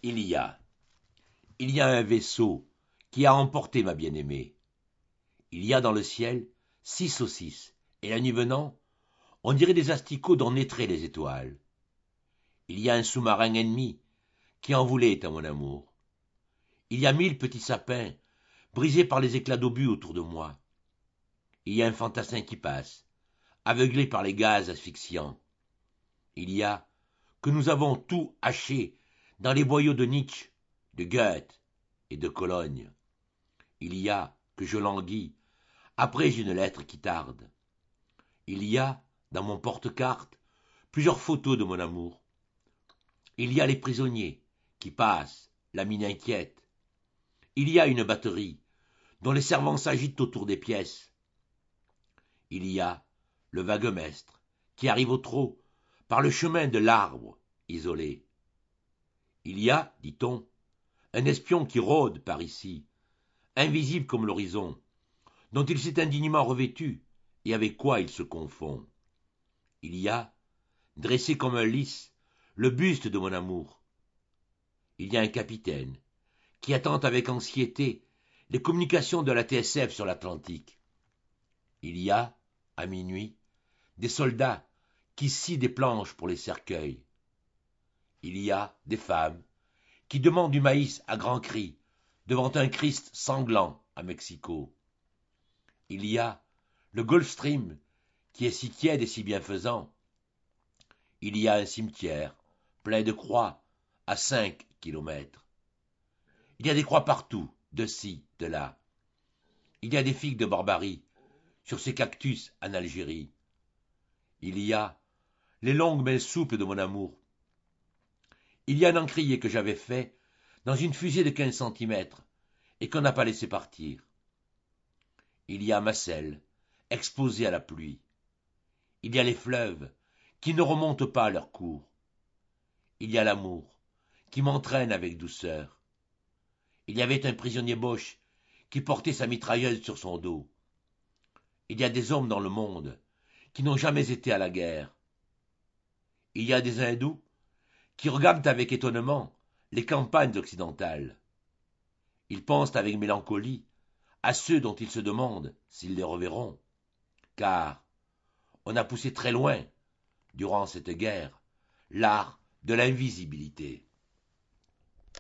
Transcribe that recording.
il y a. Il y a un vaisseau qui a emporté ma bien-aimée. Il y a dans le ciel 6 saucisses, et la nuit venant, on dirait des asticots dont naîtraient les étoiles. Il y a un sous-marin ennemi qui en voulait à mon amour. Il y a 1000 petits sapins brisés par les éclats d'obus autour de moi. Il y a un fantassin qui passe, aveuglé par les gaz asphyxiants. Il y a que nous avons tout haché dans les boyaux de Nietzsche, de Goethe et de Cologne. Il y a que je languis après une lettre qui tarde. Il y a, dans mon porte-carte, plusieurs photos de mon amour. Il y a les prisonniers qui passent, la mine inquiète. Il y a une batterie dont les servants s'agitent autour des pièces. Il y a le vaguemestre qui arrive au trot par le chemin de l'arbre isolé. Il y a, dit-on, un espion qui rôde par ici, invisible comme l'horizon, dont il s'est indignement revêtu et avec quoi il se confond. Il y a, dressé comme un lys, le buste de mon amour. Il y a un capitaine qui attend avec anxiété les communications de la TSF sur l'Atlantique. Il y a, à minuit, des soldats qui scient des planches pour les cercueils. Il y a des femmes qui demandent du maïs à grands cris devant un Christ sanglant à Mexico. Il y a le Gulf Stream qui est si tiède et si bienfaisant. Il y a un cimetière plein de croix à 5 kilomètres. Il y a des croix partout, de ci, de là. Il y a des figues de barbarie sur ces cactus en Algérie. Il y a les longues mains souples de mon amour. Il y a un encrier que j'avais fait dans une fusée de 15 centimètres et qu'on n'a pas laissé partir. Il y a ma selle, exposée à la pluie. Il y a les fleuves qui ne remontent pas leur cours. Il y a l'amour qui m'entraîne avec douceur. Il y avait un prisonnier Boche qui portait sa mitrailleuse sur son dos. Il y a des hommes dans le monde qui n'ont jamais été à la guerre. Il y a des hindous qui regardent avec étonnement les campagnes occidentales. Ils pensent avec mélancolie à ceux dont ils se demandent s'ils les reverront, car on a poussé très loin, durant cette guerre, l'art de l'invisibilité.